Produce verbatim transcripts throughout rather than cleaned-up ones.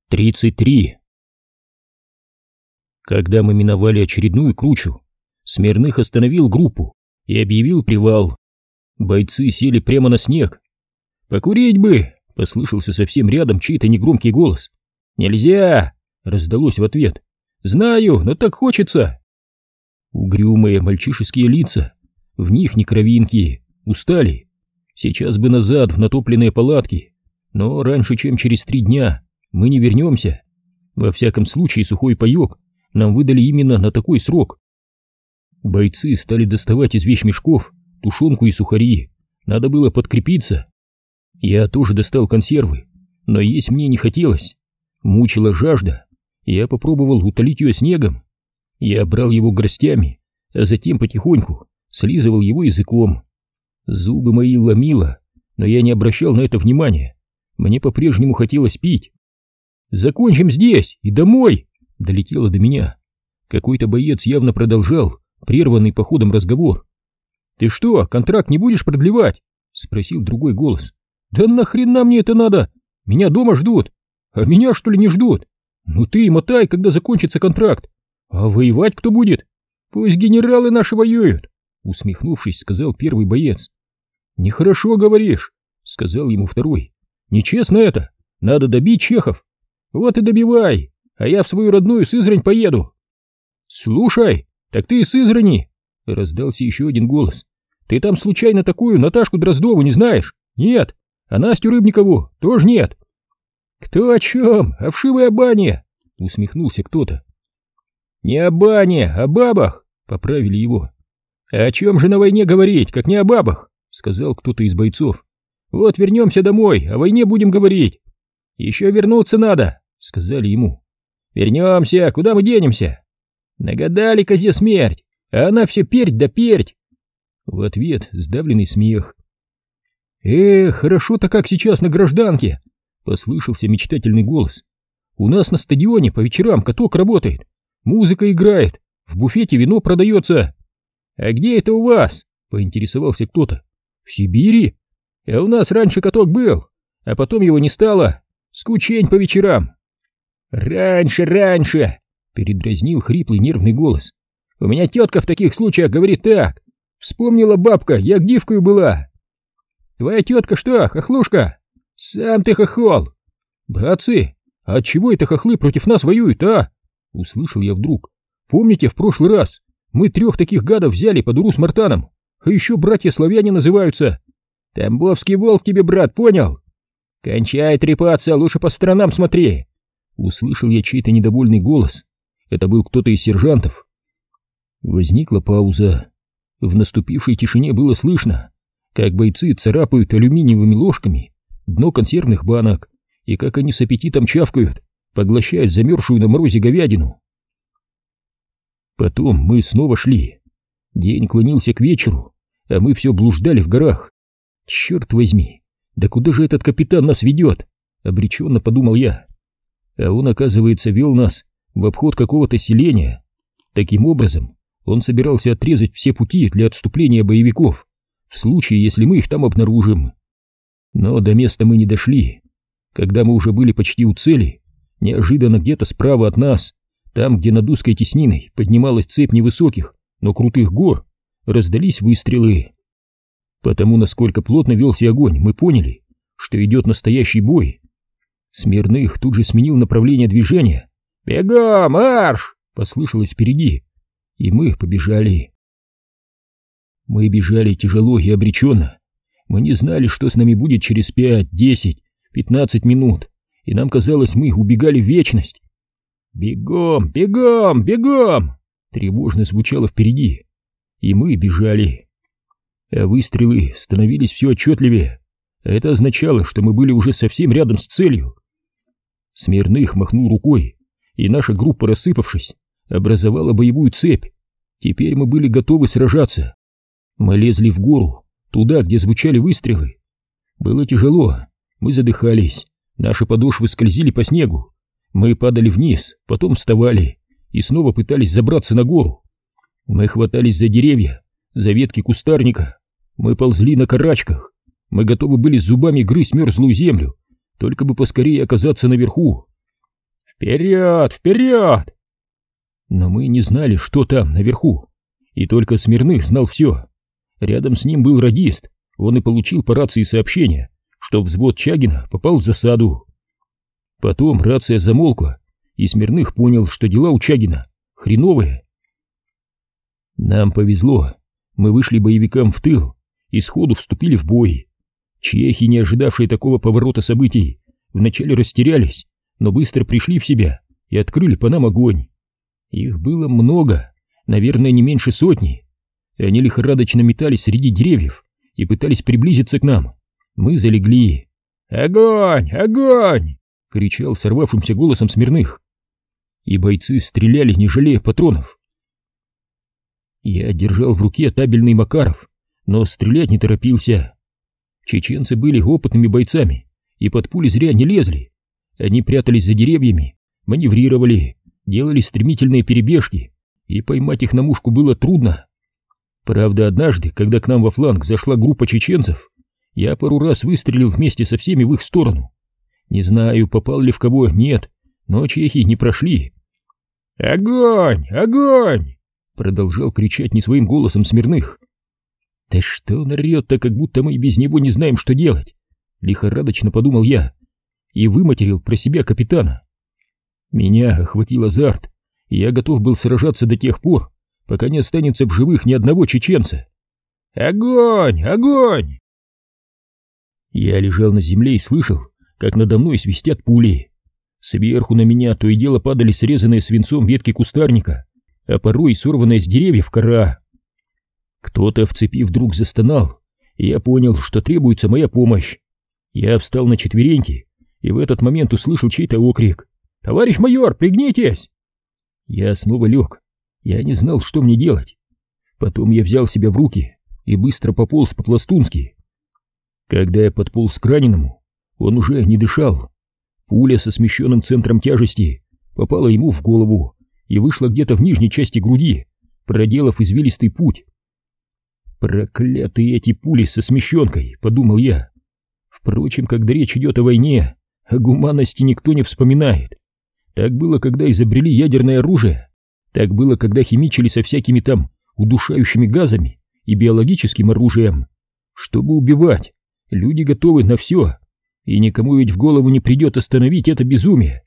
тридцать три. Когда мы миновали очередную кручу, Смирных остановил группу и объявил привал. Бойцы сели прямо на снег. «Покурить бы!» — послышался совсем рядом чей-то негромкий голос. «Нельзя!» — раздалось в ответ. «Знаю, но так хочется!» Угрюмые мальчишеские лица, в них не кровинки, устали. Сейчас бы назад в натопленные палатки, но раньше, чем через три дня, мы не вернемся. Во всяком случае, сухой паек нам выдали именно на такой срок. Бойцы стали доставать из вещмешков тушенку и сухари. Надо было подкрепиться. Я тоже достал консервы, но есть мне не хотелось. Мучила жажда. Я попробовал утолить ее снегом. Я брал его горстями, а затем потихоньку слизывал его языком. Зубы мои ломило, но я не обращал на это внимания. Мне по-прежнему хотелось пить. «Закончим здесь и домой!» — долетело до меня. Какой-то боец явно продолжал прерванный походом разговор. «Ты что, контракт не будешь продлевать?» — спросил другой голос. «Да нахрена мне это надо? Меня дома ждут. А меня, что ли, не ждут? Ну ты мотай, когда закончится контракт. А воевать кто будет? Пусть генералы наши воюют!» Усмехнувшись, сказал первый боец. «Нехорошо говоришь», — сказал ему второй. «Нечестно это. Надо добить чехов. Вот и добивай, а я в свою родную Сызрань поеду». «Слушай, так ты из Сызрани!» — раздался еще один голос. «Ты там случайно такую Наташку Дроздову не знаешь? Нет. А Настю Рыбникову тоже нет». «Кто о чем? О вшивой бане!» — усмехнулся кто-то. «Не о бане, о бабах!» — поправили его. «А о чем же на войне говорить, как не о бабах?» — сказал кто-то из бойцов. «Вот вернемся домой, о войне будем говорить». «Еще вернуться надо», — сказали ему. «Вернемся, куда мы денемся?» «Нагадали козе смерть, а она все перть да перть». В ответ сдавленный смех. «Эх, хорошо-то как сейчас на гражданке», — послышался мечтательный голос. «У нас на стадионе по вечерам каток работает, музыка играет, в буфете вино продается». «А где это у вас?» — поинтересовался кто-то. «В Сибири. А у нас раньше каток был, а потом его не стало. Скучень по вечерам». «Раньше, раньше!» — передразнил хриплый нервный голос. «У меня тетка в таких случаях говорит так. Вспомнила бабка, я гдивкою была». «Твоя тетка что, хохлушка?» «Сам ты хохол!» «Братцы, а отчего это хохлы против нас воюют, а?» — услышал я вдруг. «Помните, в прошлый раз мы трех таких гадов взяли по дуру с Мартаном, а еще братья-славяне называются. Тамбовский волк тебе, брат, понял? Кончай трепаться, лучше по сторонам смотри!» Услышал я чей-то недовольный голос. Это был кто-то из сержантов. Возникла пауза. В наступившей тишине было слышно, как бойцы царапают алюминиевыми ложками дно консервных банок и как они с аппетитом чавкают, поглощая замерзшую на морозе говядину. Потом мы снова шли. День клонился к вечеру, а мы все блуждали в горах. Черт возьми, да куда же этот капитан нас ведет? Обреченно подумал я. А он, оказывается, вел нас в обход какого-то селения. Таким образом, он собирался отрезать все пути для отступления боевиков, в случае, если мы их там обнаружим. Но до места мы не дошли. Когда мы уже были почти у цели, неожиданно где-то справа от нас, там, где над узкой тесниной поднималась цепь невысоких, но крутых гор, раздались выстрелы. Потому, насколько плотно велся огонь, мы поняли, что идет настоящий бой. Смирных тут же сменил направление движения. «Бегом, марш!» — послышалось впереди, и мы побежали. Мы бежали тяжело и обреченно. Мы не знали, что с нами будет через пять, десять, пятнадцать минут, и нам казалось, мы убегали в вечность. «Бегом, бегом, бегом!» тревожно звучало впереди, и мы бежали. А выстрелы становились все отчетливее. Это означало, что мы были уже совсем рядом с целью. Смирных махнул рукой, и наша группа, рассыпавшись, образовала боевую цепь. Теперь мы были готовы сражаться. Мы лезли в гору, туда, где звучали выстрелы. Было тяжело, мы задыхались, наши подошвы скользили по снегу. Мы падали вниз, потом вставали и снова пытались забраться на гору. Мы хватались за деревья, за ветки кустарника. Мы ползли на карачках. Мы готовы были зубами грызть мерзлую землю, только бы поскорее оказаться наверху. «Вперед! Вперед!» Но мы не знали, что там, наверху, и только Смирных знал все. Рядом с ним был радист, он и получил по рации сообщение, что взвод Чагина попал в засаду. Потом рация замолкла, и Смирных понял, что дела у Чагина хреновые. Нам повезло, мы вышли боевикам в тыл и сходу вступили в бой. Чехи, не ожидавшие такого поворота событий, вначале растерялись, но быстро пришли в себя и открыли по нам огонь. Их было много, наверное, не меньше сотни. Они лихорадочно метались среди деревьев и пытались приблизиться к нам. Мы залегли. «Огонь! Огонь!» — кричал сорвавшимся голосом Смирных. И бойцы стреляли, не жалея патронов. Я держал в руке табельный Макаров, но стрелять не торопился. Чеченцы были опытными бойцами и под пули зря не лезли. Они прятались за деревьями, маневрировали, делали стремительные перебежки, и поймать их на мушку было трудно. Правда, однажды, когда к нам во фланг зашла группа чеченцев, я пару раз выстрелил вместе со всеми в их сторону. Не знаю, попал ли в кого, нет, но чехи не прошли. «Огонь! Огонь!» — продолжал кричать не своим голосом Смирных. «Да что он орет-то, как будто мы и без него не знаем, что делать!» — лихорадочно подумал я и выматерил про себя капитана. Меня охватил азарт, и я готов был сражаться до тех пор, пока не останется в живых ни одного чеченца. «Огонь! Огонь!» Я лежал на земле и слышал, как надо мной свистят пули. Сверху на меня то и дело падали срезанные свинцом ветки кустарника, а порой сорванная с деревьев кора. Кто-то в цепи вдруг застонал, и я понял, что требуется моя помощь. Я встал на четвереньки и в этот момент услышал чей-то окрик: «Товарищ майор, пригнитесь!» Я снова лег. Я не знал, что мне делать. Потом я взял себя в руки и быстро пополз по-пластунски. Когда я подполз к раненому, он уже не дышал. Пуля со смещенным центром тяжести попала ему в голову и вышла где-то в нижней части груди, проделав извилистый путь. «Проклятые эти пули со смещенкой», — подумал я. Впрочем, когда речь идет о войне, о гуманности никто не вспоминает. Так было, когда изобрели ядерное оружие. Так было, когда химичили со всякими там удушающими газами и биологическим оружием. Чтобы убивать, люди готовы на все, и никому ведь в голову не придет остановить это безумие.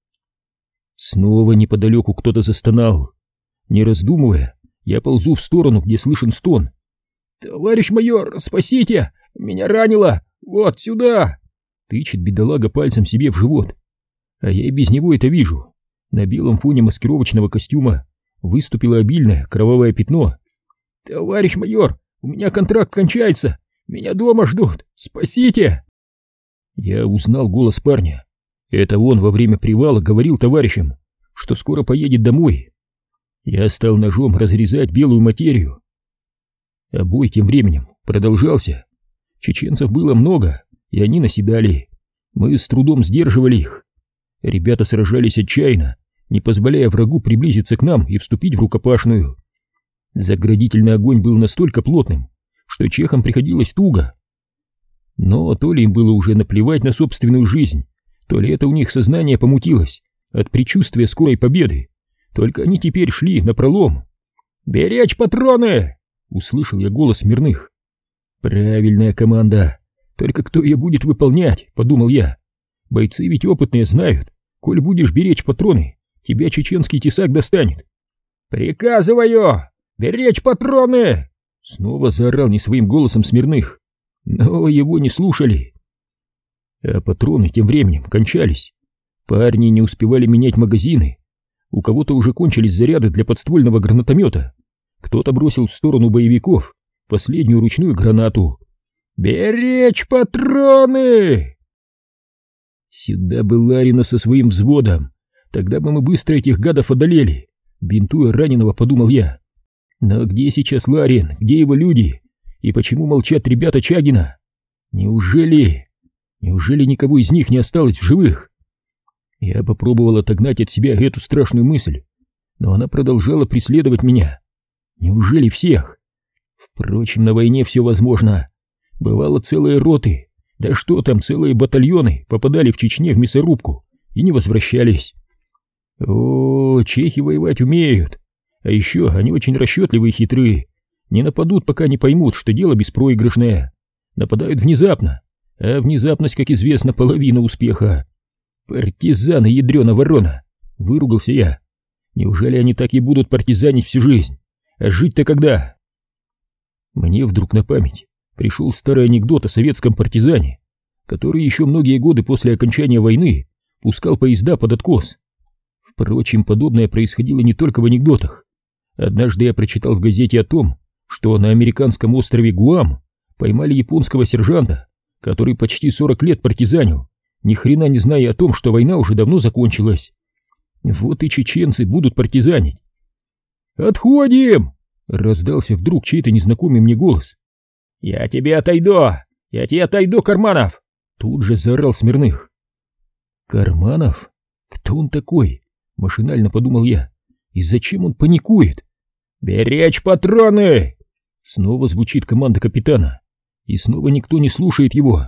Снова неподалеку кто-то застонал. Не раздумывая, я ползу в сторону, где слышен стон. «Товарищ майор, спасите! Меня ранило! Вот сюда!» Тычет бедолага пальцем себе в живот. А я и без него это вижу. На белом фоне маскировочного костюма выступило обильное кровавое пятно. «Товарищ майор, у меня контракт кончается! Меня дома ждут! Спасите!» Я узнал голос парня. Это он во время привала говорил товарищам, что скоро поедет домой. Я стал ножом разрезать белую материю. А бой тем временем продолжался. Чеченцев было много, и они наседали. Мы с трудом сдерживали их. Ребята сражались отчаянно, не позволяя врагу приблизиться к нам и вступить в рукопашную. Заградительный огонь был настолько плотным, что чехам приходилось туго. Но то ли им было уже наплевать на собственную жизнь, то ли это у них сознание помутилось от предчувствия скорой победы. Только они теперь шли напролом. «Беречь патроны!» — услышал я голос Смирных. «Правильная команда. Только кто ее будет выполнять?» — подумал я. «Бойцы ведь опытные знают. Коль будешь беречь патроны, тебя чеченский тесак достанет». «Приказываю! Беречь патроны!» — снова заорал не своим голосом Смирных. Но его не слушали. А патроны тем временем кончались. Парни не успевали менять магазины. У кого-то уже кончились заряды для подствольного гранатомета. Кто-то бросил в сторону боевиков последнюю ручную гранату. «Беречь патроны!» Сюда бы Ларина со своим взводом. Тогда бы мы быстро этих гадов одолели. Бинтуя раненого, подумал я. Но где сейчас Ларин? Где его люди? И почему молчат ребята Чагина? Неужели... Неужели никого из них не осталось в живых? Я попробовал отогнать от себя эту страшную мысль, но она продолжала преследовать меня. Неужели всех? Впрочем, на войне все возможно. Бывало, целые роты, да что там, целые батальоны попадали в Чечне в мясорубку и не возвращались. О, чехи воевать умеют. А еще они очень расчетливы и хитры. Не нападут, пока не поймут, что дело беспроигрышное. Нападают внезапно, а внезапность, как известно, половина успеха. Партизаны, ядрёна ворона, выругался я. Неужели они так и будут партизанить всю жизнь? А жить-то когда? Мне вдруг на память пришел старый анекдот о советском партизане, который еще многие годы после окончания войны пускал поезда под откос. Впрочем, подобное происходило не только в анекдотах. Однажды я прочитал в газете о том, что на американском острове Гуам поймали японского сержанта, который почти сорок лет партизанил, ни хрена не зная о том, что война уже давно закончилась. Вот и чеченцы будут партизанить. «Отходим!» — раздался вдруг чей-то незнакомый мне голос. «Я тебе отойду! Я тебе отойду, Карманов!» Тут же заорал Смирных. «Карманов? Кто он такой?» — машинально подумал я. «И зачем он паникует?» «Беречь патроны!» Снова звучит команда капитана, и снова никто не слушает его.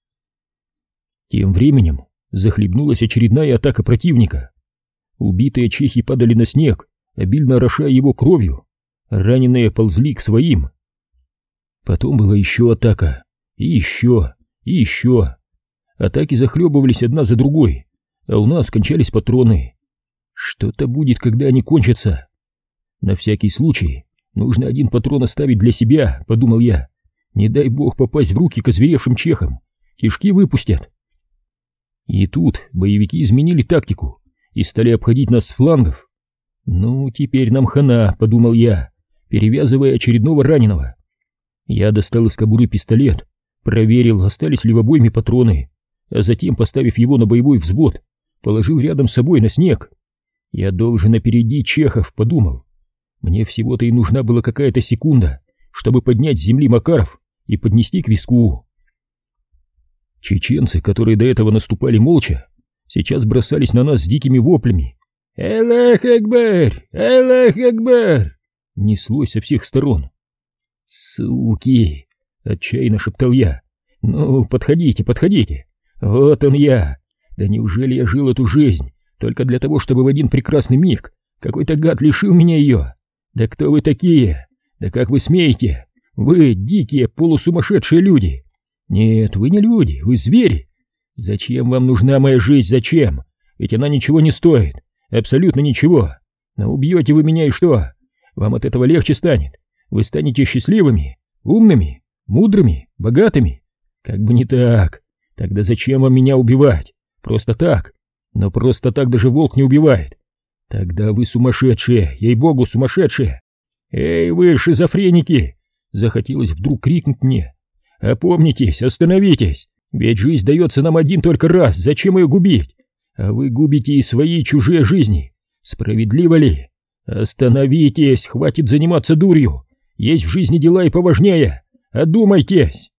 Тем временем захлебнулась очередная атака противника. Убитые чехи падали на снег, обильно орошая его кровью. Раненые ползли к своим. Потом была еще атака, и еще, и еще. Атаки захлебывались одна за другой, а у нас кончались патроны. Что-то будет, когда они кончатся. На всякий случай нужно один патрон оставить для себя, подумал я. Не дай бог попасть в руки к озверевшим чехам, кишки выпустят. И тут боевики изменили тактику и стали обходить нас с флангов. Ну, теперь нам хана, подумал я, перевязывая очередного раненого. Я достал из кобуры пистолет, проверил, остались ли в обойме патроны, а затем, поставив его на боевой взвод, положил рядом с собой на снег. Я должен опередить чехов, подумал. Мне всего-то и нужна была какая-то секунда, чтобы поднять с земли Макаров и поднести к виску. Чеченцы, которые до этого наступали молча, сейчас бросались на нас с дикими воплями. «Аллах Акбар! Аллах Акбар!» неслось со всех сторон. «Суки!» — отчаянно шептал я. «Ну, подходите, подходите! Вот он я! Да неужели я жил эту жизнь только для того, чтобы в один прекрасный миг какой-то гад лишил меня ее? Да кто вы такие? Да как вы смеете? Вы дикие полусумасшедшие люди! Нет, вы не люди, вы звери! Зачем вам нужна моя жизнь, зачем? Ведь она ничего не стоит, абсолютно ничего. Но убьете вы меня и что? Вам от этого легче станет? Вы станете счастливыми, умными, мудрыми, богатыми? Как бы не так. Тогда зачем вам меня убивать? Просто так. Но просто так даже волк не убивает. Тогда вы сумасшедшие, ей-богу, сумасшедшие. Эй, вы шизофреники! Захотелось вдруг крикнуть мне. Опомнитесь, остановитесь, ведь жизнь дается нам один только раз, зачем ее губить? А вы губите и свои, и чужие жизни. Справедливо ли? Остановитесь, хватит заниматься дурью. Есть в жизни дела и поважнее. Одумайтесь.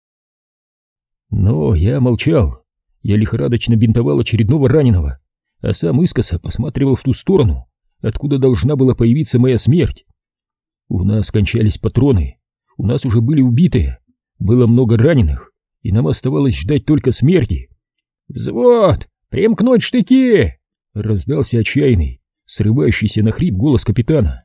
Но я молчал. Я лихорадочно бинтовал очередного раненого, а сам искоса посматривал в ту сторону, откуда должна была появиться моя смерть. У нас кончались патроны, у нас уже были убитые, было много раненых, и нам оставалось ждать только смерти. «Взвод! Примкнуть штыки!» — раздался отчаянный, срывающийся на хрип голос капитана.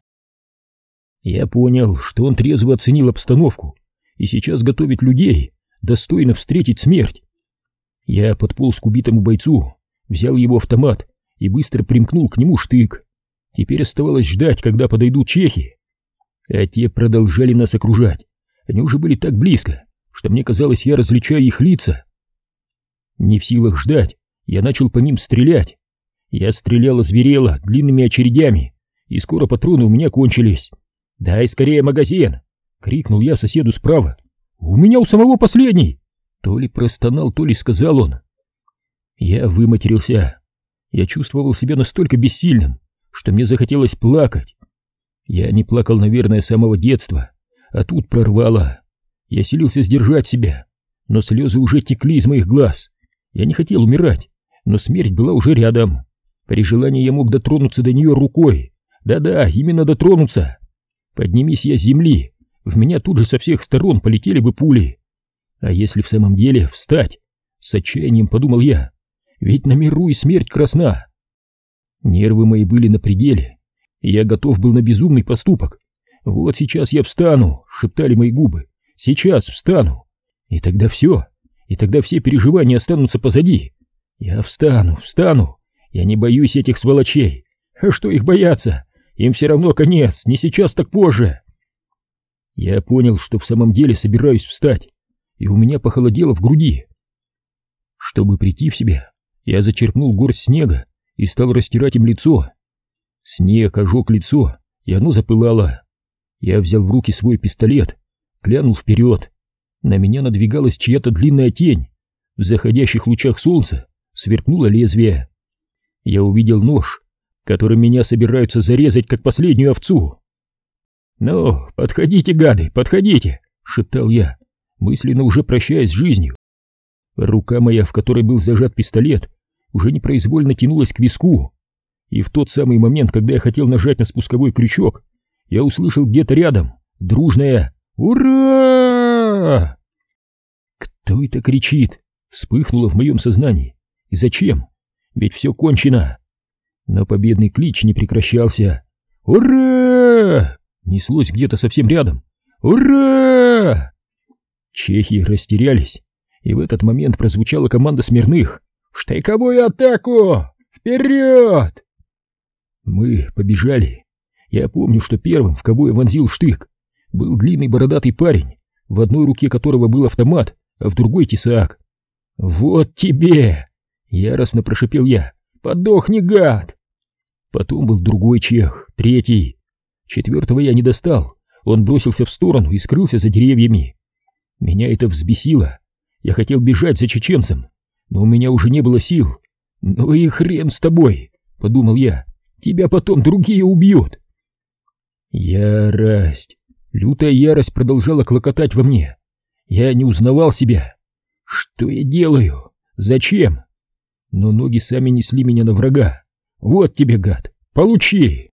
Я понял, что он трезво оценил обстановку и сейчас готовит людей достойно встретить смерть. Я подполз к убитому бойцу, взял его автомат и быстро примкнул к нему штык. Теперь оставалось ждать, когда подойдут чехи. А те продолжали нас окружать. Они уже были так близко, что мне казалось, я различаю их лица. Не в силах ждать, я начал по ним стрелять. Я стрелял озверело, длинными очередями, и скоро патроны у меня кончились. «Дай скорее магазин!» — крикнул я соседу справа. «У меня у самого последний!» То ли простонал, то ли сказал он. Я выматерился. Я чувствовал себя настолько бессильным, что мне захотелось плакать. Я не плакал, наверное, с самого детства, а тут прорвало. Я силился сдержать себя, но слезы уже текли из моих глаз. Я не хотел умирать, но смерть была уже рядом. При желании я мог дотронуться до нее рукой. Да-да, именно дотронуться. Поднимись я с земли, в меня тут же со всех сторон полетели бы пули. А если в самом деле встать? С отчаянием подумал я. Ведь на миру и смерть красна. Нервы мои были на пределе, и я готов был на безумный поступок. «Вот сейчас я встану», — шептали мои губы, — «сейчас встану». И тогда все, и тогда все переживания останутся позади. Я встану, встану, я не боюсь этих сволочей. А что их бояться? Им все равно конец, не сейчас, так позже. Я понял, что в самом деле собираюсь встать, и у меня похолодело в груди. Чтобы прийти в себя, я зачерпнул горсть снега и стал растирать им лицо. Снег ожег лицо, и оно запылало. Я взял в руки свой пистолет, глянул вперед. На меня надвигалась чья-то длинная тень. В заходящих лучах солнца сверкнуло лезвие. Я увидел нож, которым меня собираются зарезать, как последнюю овцу. «Ну, подходите, гады, подходите!» — шептал я, мысленно уже прощаясь с жизнью. Рука моя, в которой был зажат пистолет, уже непроизвольно тянулась к виску. И в тот самый момент, когда я хотел нажать на спусковой крючок, я услышал где-то рядом дружное «Ура!». Кто это кричит? Вспыхнуло в моем сознании. И зачем? Ведь все кончено. Но победный клич не прекращался. «Ура!» неслось где-то совсем рядом. «Ура!». Чехи растерялись, и в этот момент прозвучала команда Смирных: «В штыковую атаку! Вперед!». Мы побежали. Я помню, что первым, в кого я вонзил штык, был длинный бородатый парень, в одной руке которого был автомат, а в другой тесак. «Вот тебе!» — яростно прошипел я. «Подохни, гад!». Потом был другой чех, третий. Четвертого я не достал, он бросился в сторону и скрылся за деревьями. Меня это взбесило. Я хотел бежать за чеченцем, но у меня уже не было сил. «Ну и хрен с тобой!» — подумал я. «Тебя потом другие убьют!». Ярость, лютая ярость продолжала клокотать во мне. Я не узнавал себя. Что я делаю? Зачем? Но ноги сами несли меня на врага. «Вот тебе, гад! Получи!».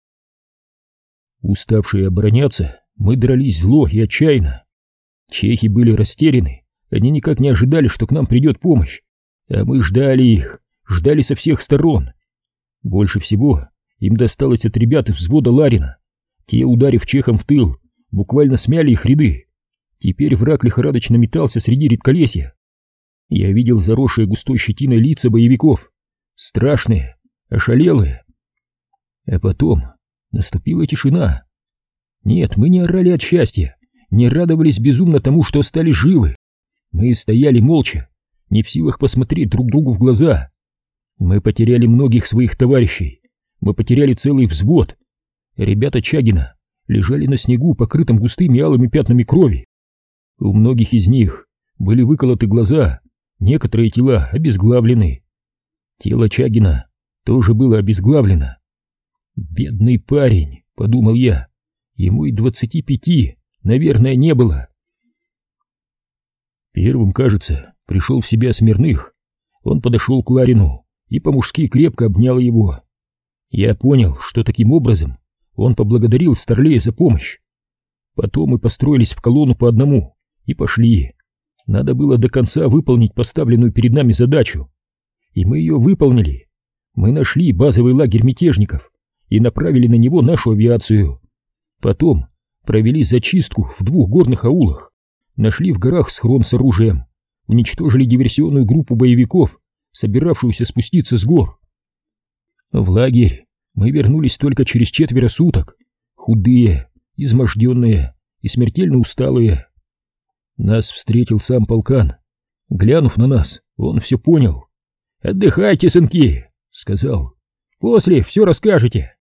Уставшие обороняться, мы дрались зло и отчаянно. Чехи были растеряны, они никак не ожидали, что к нам придет помощь. А мы ждали их, ждали со всех сторон. Больше всего им досталось от ребят из взвода Ларина. Те, ударив чехам в тыл, буквально смяли их ряды. Теперь враг лихорадочно метался среди редколесья. Я видел заросшие густой щетиной лица боевиков. Страшные, ошалелые. А потом наступила тишина. Нет, мы не орали от счастья, не радовались безумно тому, что стали живы. Мы стояли молча, не в силах посмотреть друг другу в глаза. Мы потеряли многих своих товарищей, мы потеряли целый взвод. Ребята Чагина лежали на снегу, покрытым густыми алыми пятнами крови. У многих из них были выколоты глаза, некоторые тела обезглавлены. Тело Чагина тоже было обезглавлено. «Бедный парень», — подумал я, — ему и двадцати пяти, наверное, не было. Первым, кажется, пришел в себя Смирных. Он подошел к Ларину и по-мужски крепко обнял его. Я понял, что таким образом он поблагодарил Старлея за помощь. Потом мы построились в колонну по одному и пошли. Надо было до конца выполнить поставленную перед нами задачу. И мы ее выполнили. Мы нашли базовый лагерь мятежников и направили на него нашу авиацию. Потом провели зачистку в двух горных аулах, нашли в горах схрон с оружием, уничтожили диверсионную группу боевиков, собиравшуюся спуститься с гор. В лагерь мы вернулись только через четверо суток, худые, изможденные и смертельно усталые. Нас встретил сам полкан. Глянув на нас, он все понял. «Отдыхайте, сынки», — сказал. «После все расскажете».